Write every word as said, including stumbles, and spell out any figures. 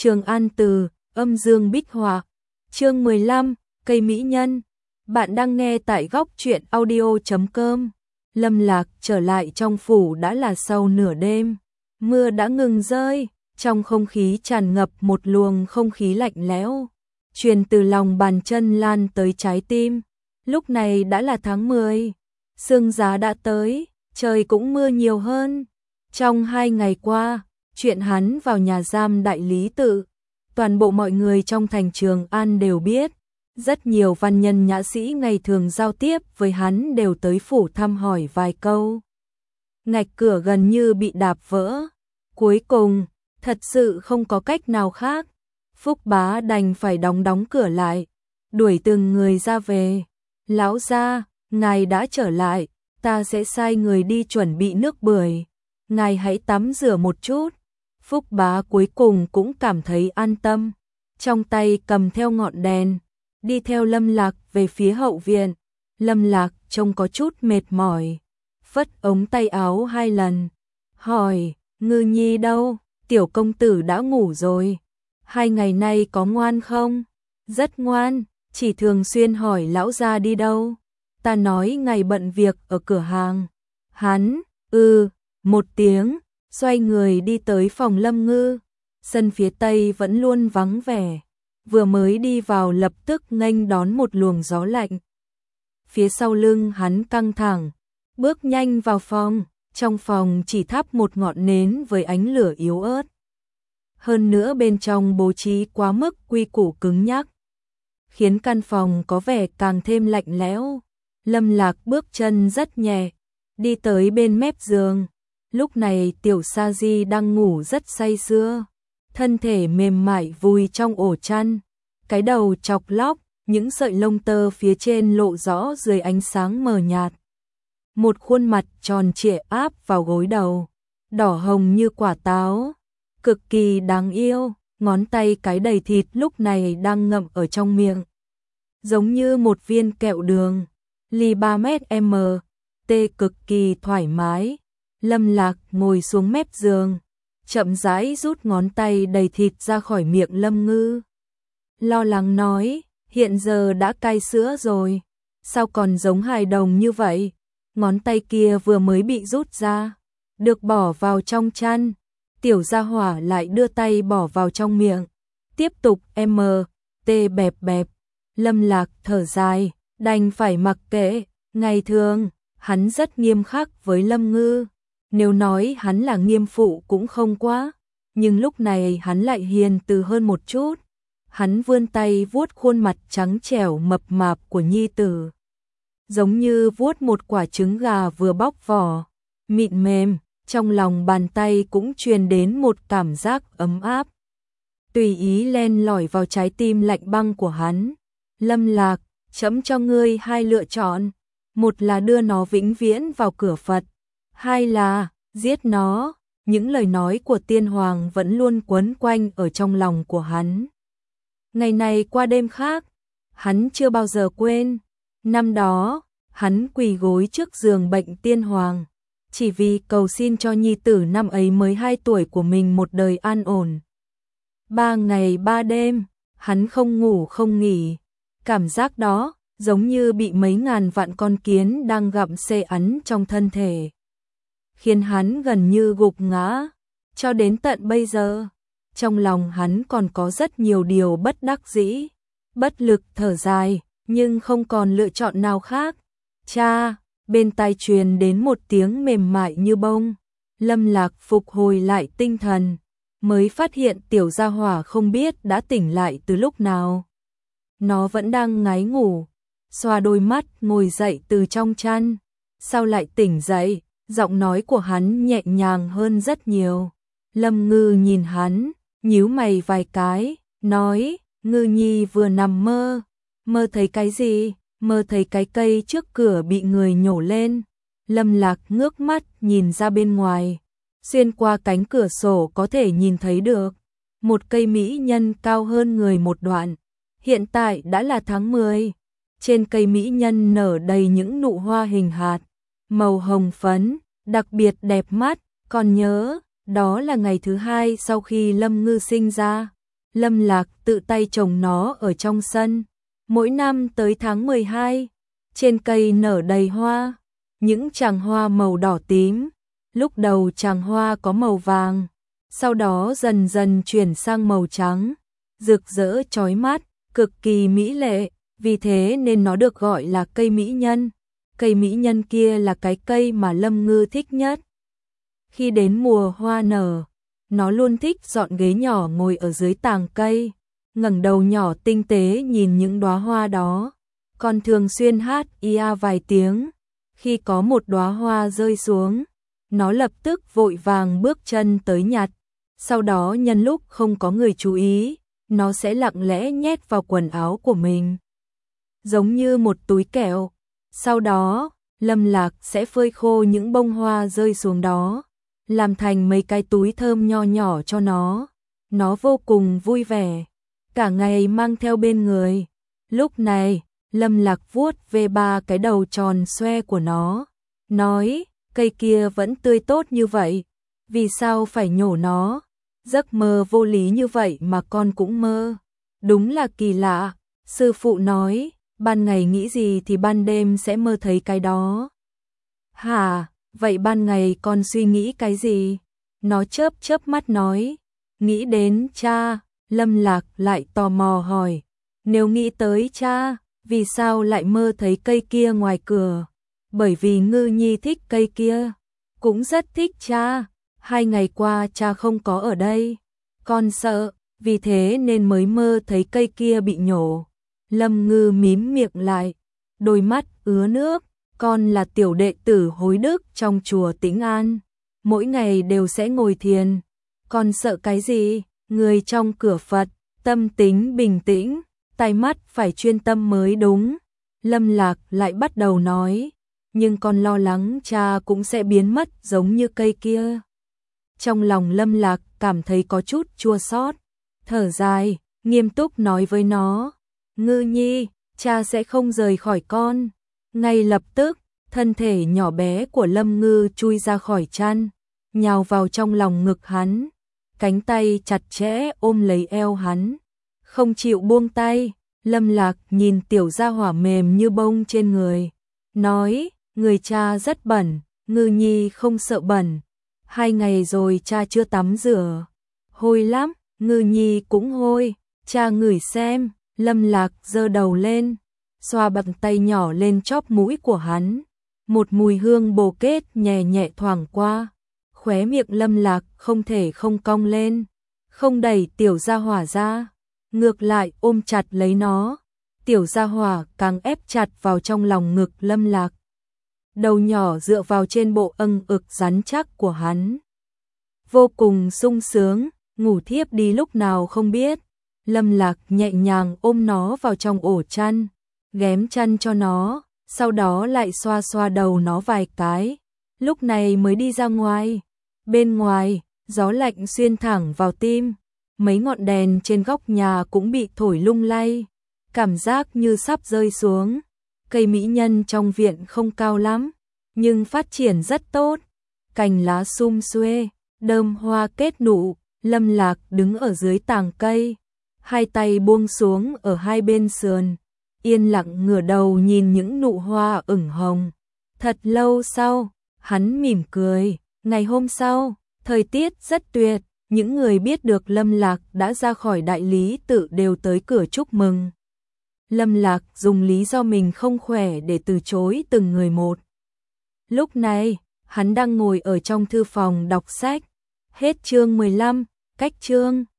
Trường An Từ, âm dương bích họa. Chương mười lăm, cây mỹ nhân. Bạn đang nghe tại góc truyện audio chấm com. Lâm Lạc trở lại trong phủ đã là sau nửa đêm. Mưa đã ngừng rơi, trong không khí tràn ngập một luồng không khí lạnh lẽo, truyền từ lòng bàn chân lan tới trái tim. Lúc này đã là tháng mười, sương giá đã tới, trời cũng mưa nhiều hơn. Trong hai ngày qua, chuyện hắn vào nhà giam đại lý tự, toàn bộ mọi người trong thành Trường An đều biết. Rất nhiều văn nhân nhã sĩ ngày thường giao tiếp với hắn đều tới phủ thăm hỏi vài câu. Ngạch cửa gần như bị đạp vỡ. Cuối cùng, thật sự không có cách nào khác, Phúc Bá đành phải đóng đóng cửa lại, đuổi từng người ra về. Lão gia, ngài đã trở lại, ta sẽ sai người đi chuẩn bị nước bưởi. Ngài hãy tắm rửa một chút. Phúc Bá cuối cùng cũng cảm thấy an tâm, trong tay cầm theo ngọn đèn, đi theo Lâm Lạc về phía hậu viện. Lâm Lạc trông có chút mệt mỏi, phất ống tay áo hai lần, hỏi, Ngư Nhi đâu? Tiểu công tử đã ngủ rồi. Hai ngày nay có ngoan không? Rất ngoan, chỉ thường xuyên hỏi lão gia đi đâu. Ta nói ngày bận việc ở cửa hàng. Hắn, ừ, một tiếng, xoay người đi tới phòng Lâm Ngư. Sân phía tây vẫn luôn vắng vẻ, vừa mới đi vào lập tức nghênh đón một luồng gió lạnh. Phía sau lưng hắn căng thẳng, bước nhanh vào phòng. Trong phòng chỉ thắp một ngọn nến với ánh lửa yếu ớt. Hơn nữa bên trong bố trí quá mức quy củ cứng nhắc, khiến căn phòng có vẻ càng thêm lạnh lẽo. Lâm Lạc bước chân rất nhẹ, đi tới bên mép giường. Lúc này Tiểu Sa Di đang ngủ rất say sưa, thân thể mềm mại vùi trong ổ chăn, cái đầu chọc lóc, những sợi lông tơ phía trên lộ rõ dưới ánh sáng mờ nhạt. Một khuôn mặt tròn trịa áp vào gối đầu, đỏ hồng như quả táo, cực kỳ đáng yêu. Ngón tay cái đầy thịt lúc này đang ngậm ở trong miệng, giống như một viên kẹo đường, ly ba mét m, tê cực kỳ thoải mái. Lâm Lạc ngồi xuống mép giường, chậm rãi rút ngón tay đầy thịt ra khỏi miệng Lâm Ngư. Lo lắng nói, hiện giờ đã cai sữa rồi, sao còn giống hài đồng như vậy? Ngón tay kia vừa mới bị rút ra, được bỏ vào trong chăn. Tiểu gia hỏa lại đưa tay bỏ vào trong miệng, tiếp tục m, t bẹp bẹp. Lâm Lạc thở dài, đành phải mặc kệ. Ngày thường, hắn rất nghiêm khắc với Lâm Ngư, nếu nói hắn là nghiêm phụ cũng không quá, nhưng lúc này hắn lại hiền từ hơn một chút. Hắn vươn tay vuốt khuôn mặt trắng trẻo mập mạp của nhi tử, giống như vuốt một quả trứng gà vừa bóc vỏ, mịn mềm. Trong lòng bàn tay cũng truyền đến một cảm giác ấm áp, tùy ý len lỏi vào trái tim lạnh băng của hắn. Lâm Lạc, chấm cho ngươi hai lựa chọn, một là đưa nó vĩnh viễn vào cửa Phật, hai là giết nó. Những lời nói của tiên hoàng vẫn luôn quấn quanh ở trong lòng của hắn. Ngày này qua đêm khác, hắn chưa bao giờ quên. Năm đó, hắn quỳ gối trước giường bệnh tiên hoàng, chỉ vì cầu xin cho nhi tử năm ấy mới hai tuổi của mình một đời an ổn. Ba ngày ba đêm, hắn không ngủ không nghỉ. Cảm giác đó giống như bị mấy ngàn vạn con kiến đang gặm xé ắn trong thân thể, khiến hắn gần như gục ngã. Cho đến tận bây giờ, trong lòng hắn còn có rất nhiều điều bất đắc dĩ, bất lực thở dài, nhưng không còn lựa chọn nào khác. Cha! Bên tai truyền đến một tiếng mềm mại như bông. Lâm Lạc phục hồi lại tinh thần, mới phát hiện tiểu gia hỏa không biết đã tỉnh lại từ lúc nào. Nó vẫn đang ngáy ngủ, xoa đôi mắt ngồi dậy từ trong chăn. Sao lại tỉnh dậy? Giọng nói của hắn nhẹ nhàng hơn rất nhiều. Lâm Ngư nhìn hắn, nhíu mày vài cái, nói, Ngư Nhi vừa nằm mơ. Mơ thấy cái gì? Mơ thấy cái cây trước cửa bị người nhổ lên. Lâm Lạc ngước mắt nhìn ra bên ngoài, xuyên qua cánh cửa sổ có thể nhìn thấy được một cây mỹ nhân cao hơn người một đoạn. Hiện tại đã là tháng mười, trên cây mỹ nhân nở đầy những nụ hoa hình hạt, màu hồng phấn, đặc biệt đẹp mắt. Còn nhớ, đó là ngày thứ hai sau khi Lâm Ngư sinh ra. Lâm Lạc tự tay trồng nó ở trong sân. Mỗi năm tới tháng mười hai, trên cây nở đầy hoa, những chàng hoa màu đỏ tím. Lúc đầu chàng hoa có màu vàng, sau đó dần dần chuyển sang màu trắng, rực rỡ chói mắt, cực kỳ mỹ lệ, vì thế nên nó được gọi là cây mỹ nhân. Cây mỹ nhân kia là cái cây mà Lâm Ngư thích nhất. Khi đến mùa hoa nở, nó luôn thích dọn ghế nhỏ ngồi ở dưới tàng cây, ngẩng đầu nhỏ tinh tế nhìn những đóa hoa đó, còn thường xuyên hát ia vài tiếng. Khi có một đóa hoa rơi xuống, nó lập tức vội vàng bước chân tới nhặt, sau đó nhân lúc không có người chú ý, nó sẽ lặng lẽ nhét vào quần áo của mình, giống như một túi kẹo. Sau đó, Lâm Lạc sẽ phơi khô những bông hoa rơi xuống đó, làm thành mấy cái túi thơm nho nhỏ cho nó. Nó vô cùng vui vẻ, cả ngày mang theo bên người. Lúc này, Lâm Lạc vuốt về ba cái đầu tròn xoe của nó, nói, cây kia vẫn tươi tốt như vậy, vì sao phải nhổ nó? Giấc mơ vô lý như vậy mà con cũng mơ. Đúng là kỳ lạ, sư phụ nói, ban ngày nghĩ gì thì ban đêm sẽ mơ thấy cái đó. Hả, vậy ban ngày con suy nghĩ cái gì? Nó chớp chớp mắt nói, nghĩ đến cha. Lâm Lạc lại tò mò hỏi, nếu nghĩ tới cha, vì sao lại mơ thấy cây kia ngoài cửa? Bởi vì Ngư Nhi thích cây kia, cũng rất thích cha. Hai ngày qua cha không có ở đây, con sợ, vì thế nên mới mơ thấy cây kia bị nhổ. Lâm Ngư mím miệng lại, đôi mắt ứa nước. Con là tiểu đệ tử hối đức trong chùa Tĩnh An, mỗi ngày đều sẽ ngồi thiền. Con sợ cái gì? Người trong cửa Phật, tâm tính bình tĩnh, tai mắt phải chuyên tâm mới đúng. Lâm Lạc lại bắt đầu nói, nhưng con lo lắng cha cũng sẽ biến mất giống như cây kia. Trong lòng Lâm Lạc cảm thấy có chút chua xót, thở dài, nghiêm túc nói với nó, Ngư Nhi, cha sẽ không rời khỏi con. Ngay lập tức, thân thể nhỏ bé của Lâm Ngư chui ra khỏi chăn, nhào vào trong lòng ngực hắn, cánh tay chặt chẽ ôm lấy eo hắn, không chịu buông tay. Lâm Lạc nhìn tiểu gia hỏa mềm như bông trên người, nói, người cha rất bẩn, Ngư Nhi không sợ bẩn. Hai ngày rồi cha chưa tắm rửa, hôi lắm. Ngư Nhi cũng hôi, cha ngửi xem. Lâm Lạc giơ đầu lên, xoa bàn tay nhỏ lên chóp mũi của hắn, một mùi hương bồ kết nhẹ nhẹ thoảng qua. Khóe miệng Lâm Lạc không thể không cong lên, không đẩy tiểu gia hỏa ra, ngược lại ôm chặt lấy nó. Tiểu gia hỏa càng ép chặt vào trong lòng ngực Lâm Lạc, đầu nhỏ dựa vào trên bộ âng ực rắn chắc của hắn, vô cùng sung sướng, ngủ thiếp đi lúc nào không biết. Lâm Lạc nhẹ nhàng ôm nó vào trong ổ chăn, ghém chăn cho nó, sau đó lại xoa xoa đầu nó vài cái, lúc này mới đi ra ngoài. Bên ngoài, gió lạnh xuyên thẳng vào tim, mấy ngọn đèn trên góc nhà cũng bị thổi lung lay, cảm giác như sắp rơi xuống. Cây mỹ nhân trong viện không cao lắm, nhưng phát triển rất tốt, cành lá sum xuê, đơm hoa kết nụ. Lâm Lạc đứng ở dưới tàng cây, hai tay buông xuống ở hai bên sườn, yên lặng ngửa đầu nhìn những nụ hoa ửng hồng. Thật lâu sau, hắn mỉm cười. Ngày hôm sau, thời tiết rất tuyệt, những người biết được Lâm Lạc đã ra khỏi đại lý tự đều tới cửa chúc mừng. Lâm Lạc dùng lý do mình không khỏe để từ chối từng người một. Lúc này, hắn đang ngồi ở trong thư phòng đọc sách. Hết chương mười lăm, cách chương.